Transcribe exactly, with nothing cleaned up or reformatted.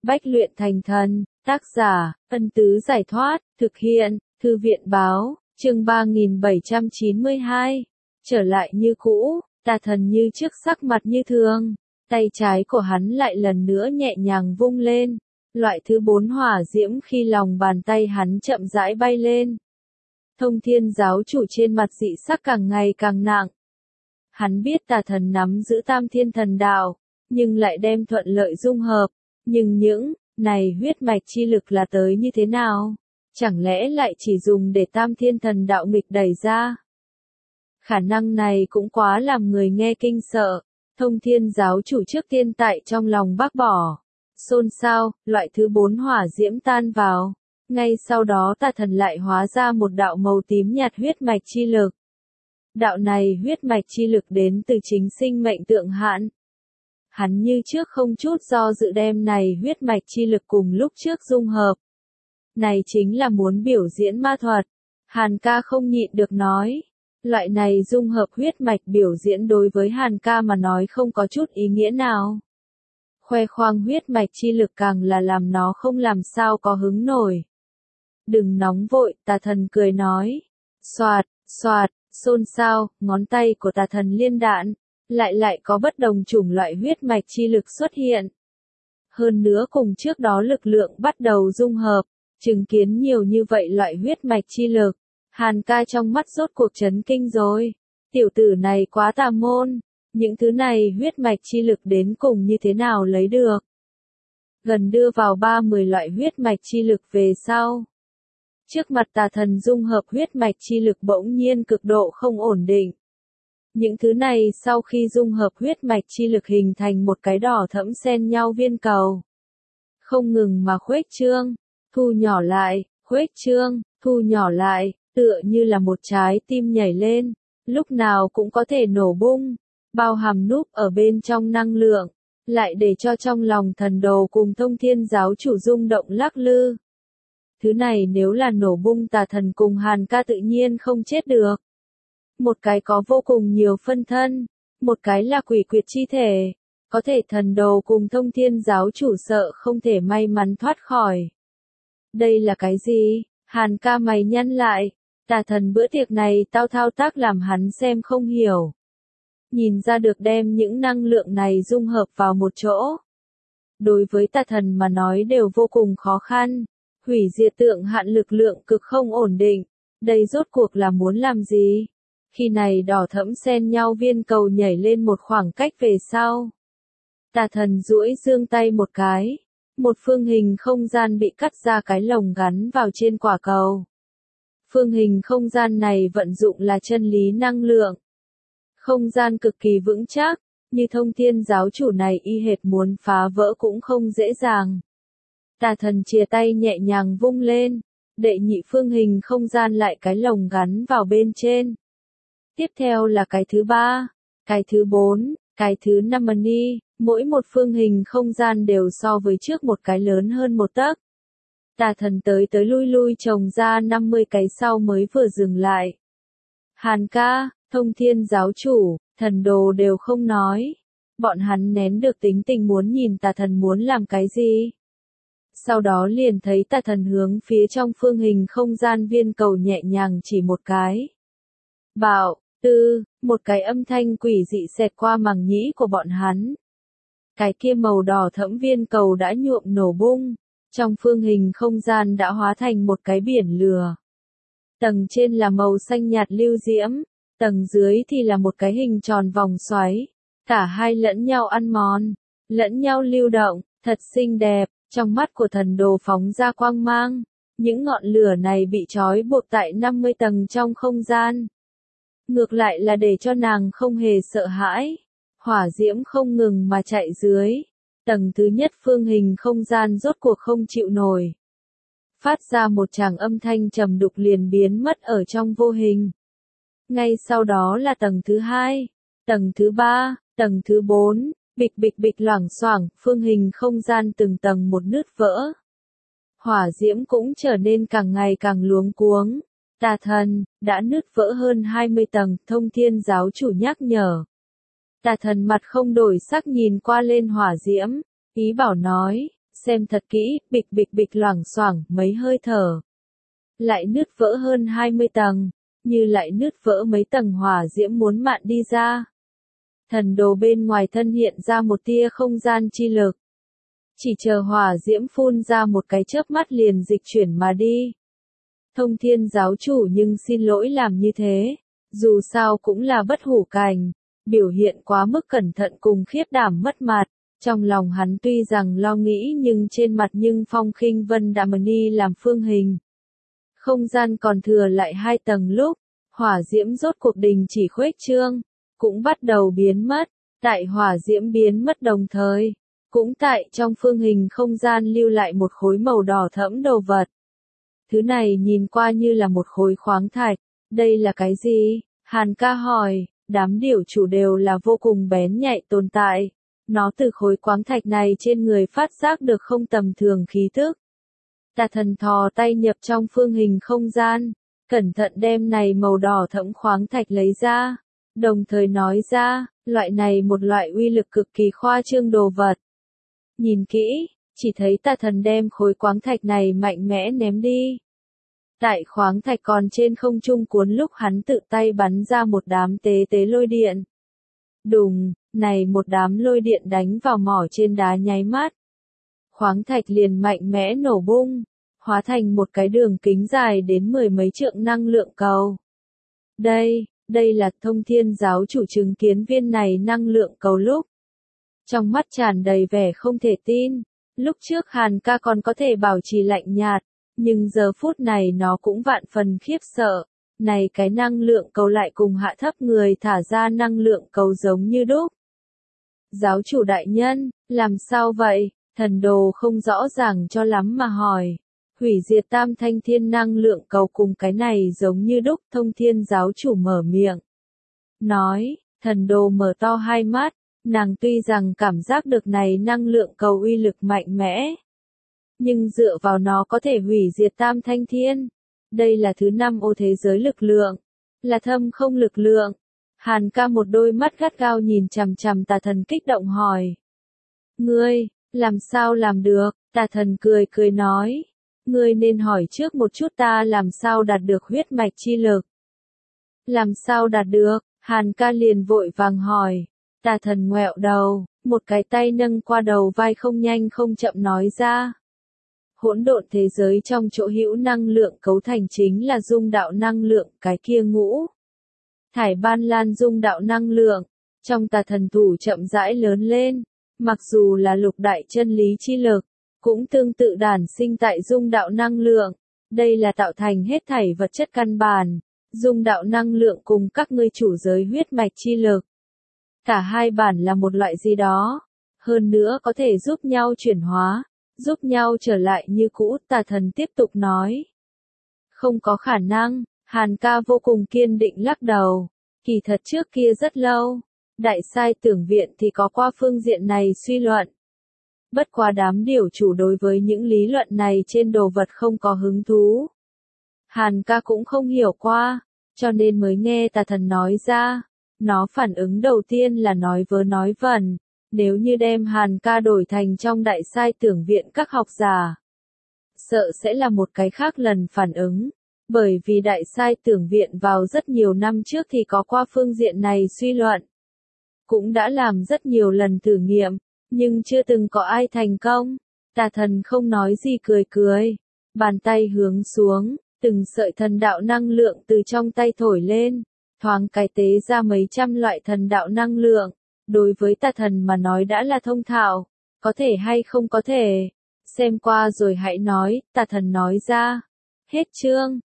Bách luyện thành thần, tác giả, Ân Tứ Giải Thoát, thực hiện, Thư viện Báo, chương ba nghìn bảy trăm chín mươi hai. Trở lại như cũ, tà thần như trước sắc mặt như thường, tay trái của hắn lại lần nữa nhẹ nhàng vung lên. Loại thứ bốn hỏa diễm khi lòng bàn tay hắn chậm rãi bay lên. Thông Thiên giáo chủ trên mặt dị sắc càng ngày càng nặng. Hắn biết tà thần nắm giữ tam thiên thần đạo, nhưng lại đem thuận lợi dung hợp. Nhưng những này huyết mạch chi lực là tới như thế nào? Chẳng lẽ lại chỉ dùng để tam thiên thần đạo nghịch đẩy ra? Khả năng này cũng quá làm người nghe kinh sợ. Thông Thiên giáo chủ trước tiên tại trong lòng bác bỏ. Xôn xao, loại thứ bốn hỏa diễm tan vào. Ngay sau đó tà thần lại hóa ra một đạo màu tím nhạt huyết mạch chi lực. Đạo này huyết mạch chi lực đến từ chính sinh mệnh tượng hạn. Hắn như trước không chút do dự đem này huyết mạch chi lực cùng lúc trước dung hợp. Này chính là muốn biểu diễn ma thuật. Hàn ca không nhịn được nói. Loại này dung hợp huyết mạch biểu diễn đối với Hàn ca mà nói không có chút ý nghĩa nào. Khoe khoang huyết mạch chi lực càng là làm nó không làm sao có hứng nổi. Đừng nóng vội, tà thần cười nói. Xoạt, xoạt, xôn xao, ngón tay của tà thần liên đạn. Lại lại có bất đồng chủng loại huyết mạch chi lực xuất hiện. Hơn nữa cùng trước đó lực lượng bắt đầu dung hợp, chứng kiến nhiều như vậy loại huyết mạch chi lực. Hàn ca trong mắt rốt cuộc chấn kinh rồi. Tiểu tử này quá tà môn. Những thứ này huyết mạch chi lực đến cùng như thế nào lấy được. Gần đưa vào ba mươi loại huyết mạch chi lực về sau. Trước mặt tà thần dung hợp huyết mạch chi lực bỗng nhiên cực độ không ổn định. Những thứ này sau khi dung hợp huyết mạch chi lực hình thành một cái đỏ thẫm xen nhau viên cầu. Không ngừng mà khuếch trương, thu nhỏ lại, khuếch trương, thu nhỏ lại, tựa như là một trái tim nhảy lên, lúc nào cũng có thể nổ bung, bao hàm núp ở bên trong năng lượng, lại để cho trong lòng thần đồ cùng Thông Thiên giáo chủ rung động lắc lư. Thứ này nếu là nổ bung tà thần cùng Hàn ca tự nhiên không chết được. Một cái có vô cùng nhiều phân thân, một cái là quỷ quyệt chi thể, có thể thần đồ cùng Thông Thiên giáo chủ sợ không thể may mắn thoát khỏi. Đây là cái gì? Hàn ca mày nhăn lại, tà thần bữa tiệc này tao thao tác làm hắn xem không hiểu. Nhìn ra được đem những năng lượng này dung hợp vào một chỗ. Đối với tà thần mà nói đều vô cùng khó khăn, hủy diệt tượng hạn lực lượng cực không ổn định, đây rốt cuộc là muốn làm gì? Khi này đỏ thẫm xen nhau viên cầu nhảy lên một khoảng cách về sau. Tà thần duỗi giương tay một cái. Một phương hình không gian bị cắt ra cái lồng gắn vào trên quả cầu. Phương hình không gian này vận dụng là chân lý năng lượng. Không gian cực kỳ vững chắc, như Thông Thiên giáo chủ này y hệt muốn phá vỡ cũng không dễ dàng. Tà thần chìa tay nhẹ nhàng vung lên, đệ nhị phương hình không gian lại cái lồng gắn vào bên trên. Tiếp theo là cái thứ ba, cái thứ bốn, cái thứ năm ni, mỗi một phương hình không gian đều so với trước một cái lớn hơn một tấc. Tà thần tới tới lui lui trồng ra năm mươi cái sau mới vừa dừng lại. Hàn ca, Thông Thiên giáo chủ, thần đồ đều không nói. Bọn hắn nén được tính tình muốn nhìn tà thần muốn làm cái gì. Sau đó liền thấy tà thần hướng phía trong phương hình không gian viên cầu nhẹ nhàng chỉ một cái. Bạo, tư, một cái âm thanh quỷ dị xẹt qua màng nhĩ của bọn hắn. Cái kia màu đỏ thẫm viên cầu đã nhuộm nổ bung, trong phương hình không gian đã hóa thành một cái biển lửa. Tầng trên là màu xanh nhạt lưu diễm, tầng dưới thì là một cái hình tròn vòng xoáy, cả hai lẫn nhau ăn mòn, lẫn nhau lưu động, thật xinh đẹp, trong mắt của thần đồ phóng ra quang mang, những ngọn lửa này bị trói buộc tại năm mươi tầng trong không gian. Ngược lại là để cho nàng không hề sợ hãi. Hỏa diễm không ngừng mà chạy dưới. Tầng thứ nhất phương hình không gian rốt cuộc không chịu nổi. Phát ra một tràng âm thanh trầm đục liền biến mất ở trong vô hình. Ngay sau đó là tầng thứ hai, tầng thứ ba, tầng thứ bốn, bịch bịch bịch loảng xoảng, phương hình không gian từng tầng một nứt vỡ. Hỏa diễm cũng trở nên càng ngày càng luống cuống. Tà thần, đã nứt vỡ hơn hai mươi tầng, Thông Thiên giáo chủ nhắc nhở. Tà thần mặt không đổi sắc nhìn qua lên hỏa diễm, ý bảo nói, Xem thật kỹ, bịch bịch bịch loảng xoảng mấy hơi thở. Lại nứt vỡ hơn hai mươi tầng, như lại nứt vỡ mấy tầng hỏa diễm muốn mạn đi ra. Thần đồ bên ngoài thân hiện ra một tia không gian chi lực. Chỉ chờ hỏa diễm phun ra một cái chớp mắt liền dịch chuyển mà đi. Thông Thiên giáo chủ nhưng xin lỗi làm như thế, dù sao cũng là bất hủ cảnh, biểu hiện quá mức cẩn thận cùng khiếp đảm mất mặt. Trong lòng hắn tuy rằng lo nghĩ nhưng trên mặt nhưng Phong Khinh Vân đã mani làm phương hình. Không gian còn thừa lại hai tầng lúc, hỏa diễm rốt cuộc đình chỉ khuếch trương, cũng bắt đầu biến mất. Tại hỏa diễm biến mất đồng thời, cũng tại trong phương hình không gian lưu lại một khối màu đỏ thẫm đồ vật. Thứ này nhìn qua như là một khối khoáng thạch. Đây là cái gì? Hàn ca hỏi. Đám điểu chủ đều là vô cùng bén nhạy tồn tại. Nó từ khối khoáng thạch này trên người phát giác được không tầm thường khí thức. Tà thần thò tay nhập trong phương hình không gian, cẩn thận đem này màu đỏ thẫm khoáng thạch lấy ra, đồng thời nói ra, loại này một loại uy lực cực kỳ khoa trương đồ vật. Nhìn kỹ, chỉ thấy tà thần đem khối khoáng thạch này mạnh mẽ ném đi. Tại khoáng thạch còn trên không trung cuốn lúc hắn tự tay bắn ra một đám tế tế lôi điện. Đùng, này một đám lôi điện đánh vào mỏ trên đá nháy mắt. Khoáng thạch liền mạnh mẽ nổ bung, hóa thành một cái đường kính dài đến mười mấy trượng năng lượng cầu. Đây, đây là Thông Thiên giáo chủ chứng kiến viên này năng lượng cầu lúc. Trong mắt tràn đầy vẻ không thể tin, lúc trước Hàn ca còn có thể bảo trì lạnh nhạt, nhưng giờ phút này nó cũng vạn phần khiếp sợ. Này cái năng lượng cầu lại cùng hạ thấp người thả ra năng lượng cầu giống như đúc. Giáo chủ đại nhân, làm sao vậy? Thần đồ không rõ ràng cho lắm mà hỏi. Hủy diệt tam thanh thiên năng lượng cầu cùng cái này giống như đúc. Thông Thiên giáo chủ mở miệng. Nói, thần đồ mở to hai mắt. Nàng tuy rằng cảm giác được này năng lượng cầu uy lực mạnh mẽ. Nhưng dựa vào nó có thể hủy diệt tam thanh thiên. Đây là thứ năm ô thế giới lực lượng. Là thâm không lực lượng. Hàn ca một đôi mắt gắt gao nhìn chằm chằm tà thần kích động hỏi. Ngươi, làm sao làm được? Tà thần cười cười nói. Ngươi nên hỏi trước một chút ta làm sao đạt được huyết mạch chi lực. Làm sao đạt được? Hàn ca liền vội vàng hỏi. Tà thần ngoẹo đầu, một cái tay nâng qua đầu vai không nhanh không chậm nói ra. Hỗn độn thế giới trong chỗ hữu năng lượng cấu thành chính là dung đạo năng lượng, cái kia ngũ. Thải ban lan dung đạo năng lượng, trong tà thần thủ chậm rãi lớn lên, mặc dù là lục đại chân lý chi lực, cũng tương tự đản sinh tại dung đạo năng lượng, đây là tạo thành hết thảy vật chất căn bản, dung đạo năng lượng cùng các ngươi chủ giới huyết mạch chi lực. Cả hai bản là một loại gì đó, hơn nữa có thể giúp nhau chuyển hóa. Giúp nhau trở lại như cũ, tà thần tiếp tục nói. Không có khả năng, Hàn ca vô cùng kiên định lắc đầu. Kỳ thật trước kia rất lâu, đại sai tưởng viện thì có qua phương diện này suy luận. Bất quá đám điểu chủ đối với những lý luận này trên đồ vật không có hứng thú. Hàn ca cũng không hiểu qua, cho nên mới nghe tà thần nói ra. Nó phản ứng đầu tiên là nói vớ nói vẩn. Nếu như đem Hàn ca đổi thành trong đại sai tưởng viện các học giả, sợ sẽ là một cái khác lần phản ứng, bởi vì đại sai tưởng viện vào rất nhiều năm trước thì có qua phương diện này suy luận. Cũng đã làm rất nhiều lần thử nghiệm, nhưng chưa từng có ai thành công. Tà thần không nói gì cười cười, bàn tay hướng xuống, từng sợi thần đạo năng lượng từ trong tay thổi lên, thoáng cái tế ra mấy trăm loại thần đạo năng lượng. Đối với tà thần mà nói đã là thông thạo, có thể hay không có thể, xem qua rồi hãy nói, tà thần nói ra. Hết chương.